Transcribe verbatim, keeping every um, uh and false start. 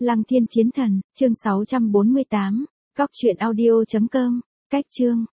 Lăng Thiên Chiến Thần, chương sáu trăm bốn mươi tám, cóc truyện audio chấm com, cách chương.